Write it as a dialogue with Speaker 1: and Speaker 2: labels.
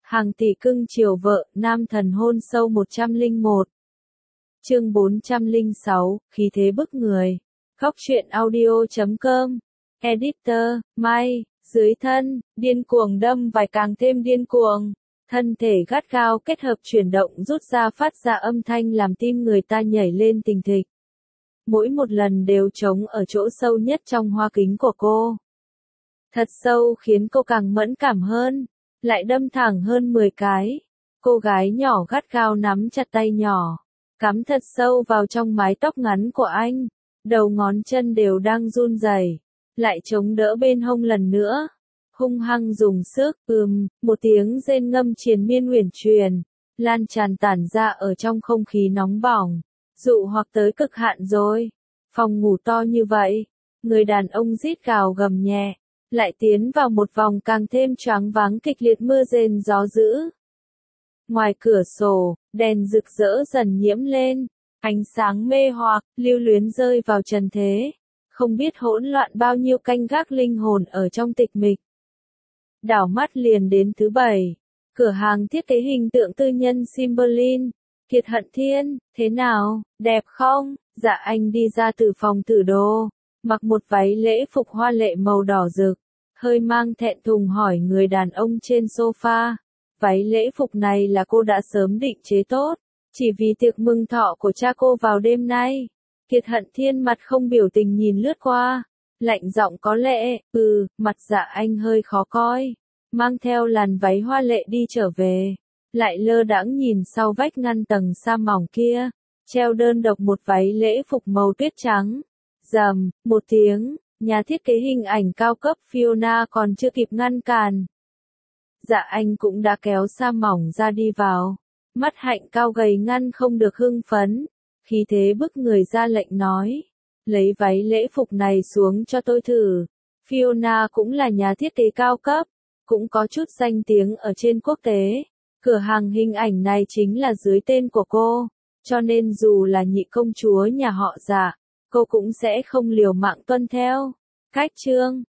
Speaker 1: Hàng tỷ cưng chiều vợ, nam thần hôn sâu 101. Chương 406, khí thế bức người. Góc truyện audio.com. Editor, Mai, dưới thân, điên cuồng đâm vài càng thêm điên cuồng. Thân thể gắt gao kết hợp chuyển động rút ra phát ra âm thanh làm tim người ta nhảy lên tình thịch. Mỗi một lần đều trống ở chỗ sâu nhất trong hoa kính của cô. Thật sâu khiến cô càng mẫn cảm hơn, lại đâm thẳng hơn 10 cái. Cô gái nhỏ gắt gao nắm chặt tay nhỏ, cắm thật sâu vào trong mái tóc ngắn của anh, đầu ngón chân đều đang run rẩy, lại chống đỡ bên hông lần nữa, hung hăng dùng sức, một tiếng rên ngâm triền miên uyển chuyển, lan tràn tản ra ở trong không khí nóng bỏng, dụ hoặc tới cực hạn rồi. Phòng ngủ to như vậy, người đàn ông rít gào gầm nhẹ, lại tiến vào một vòng càng thêm choáng váng kịch liệt mưa rền gió dữ. Ngoài cửa sổ, đèn rực rỡ dần nhiễm lên, ánh sáng mê hoặc, lưu luyến rơi vào trần thế, không biết hỗn loạn bao nhiêu canh gác linh hồn ở trong tịch mịch. Đảo mắt liền đến thứ bảy, cửa hàng thiết kế hình tượng tư nhân Cymberlin. Kiệt Hận Thiên, thế nào, đẹp không? Dạ anh đi ra từ phòng thử đồ, mặc một váy lễ phục hoa lệ màu đỏ rực, hơi mang thẹn thùng hỏi người đàn ông trên sofa. Váy lễ phục này là cô đã sớm định chế tốt, chỉ vì tiệc mừng thọ của cha cô vào đêm nay. Kiệt Hận Thiên mặt không biểu tình nhìn lướt qua, lạnh giọng có lẽ, mặt Dạ anh hơi khó coi, mang theo làn váy hoa lệ đi trở về, lại lơ đãng nhìn sau vách ngăn tầng sa mỏng kia, treo đơn độc một váy lễ phục màu tuyết trắng. Rầm, một tiếng, nhà thiết kế hình ảnh cao cấp Fiona còn chưa kịp ngăn cản. Dạ anh cũng đã kéo sa mỏng ra đi vào, mắt hạnh cao gầy ngăn không được hưng phấn, khí thế bức người ra lệnh nói, lấy váy lễ phục này xuống cho tôi thử. Fiona cũng là nhà thiết kế cao cấp, cũng có chút danh tiếng ở trên quốc tế, cửa hàng hình ảnh này chính là dưới tên của cô, cho nên dù là nhị công chúa nhà họ Dạ, cô cũng sẽ không liều mạng tuân theo. Cách chương